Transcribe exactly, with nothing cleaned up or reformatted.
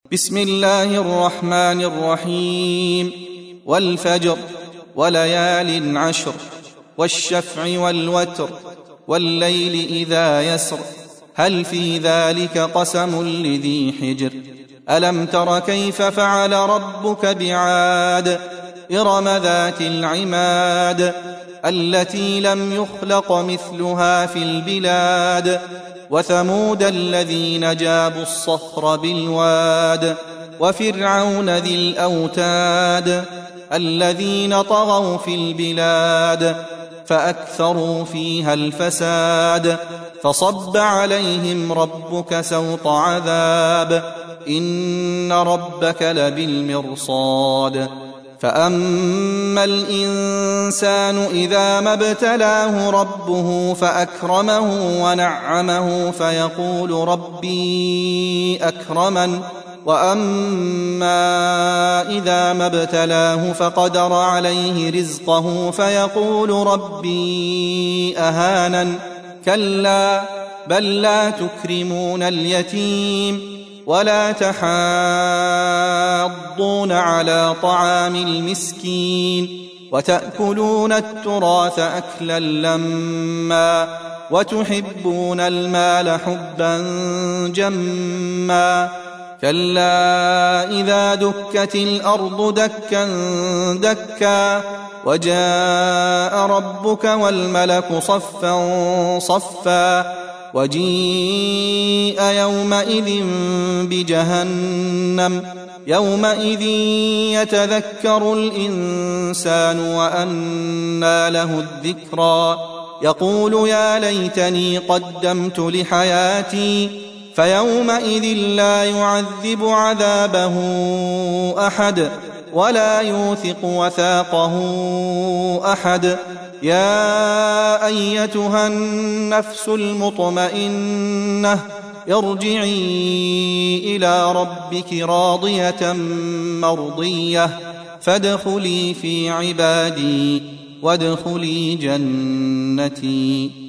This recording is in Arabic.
بسم الله الرحمن الرحيم. والفجر وليال عشر والشفع والوتر والليل إذا يسر هل في ذلك قسم لذي حجر ألم تر كيف فعل ربك بعاد إرم ذات العماد التي لم يخلق مثلها في البلاد وثمود الذين جابوا الصخر بالواد وفرعون ذي الأوتاد الذين طغوا في البلاد فأكثروا فيها الفساد فصب عليهم ربك سوط عذاب إن ربك لبالمرصاد فأما الإنسان إذا ما ابتلاه ربه فأكرمه ونعمه فيقول ربي أكرمن وأما إذا ما ابتلاه فقدر عليه رزقه فيقول ربي أهانن كلا بل لا تكرمون اليتيم ولا تحاضون على طعام المسكين وتأكلون التراث أكلا لما وتحبون المال حبا جما كلا إذا دكت الأرض دكا دكا وجاء ربك والملك صفا صفا وجيء يومئذ بجهنم يومئذ يتذكر الإنسان وأنى له الذكرى يقول يا ليتني قدمت لحياتي فيومئذ لا يعذب عذابه أحد ولا يوثق وثاقه أحد يا أيتها النفس المطمئنة ارجعي إلى ربك راضية مرضية فادخلي في عبادي وادخلي جنتي.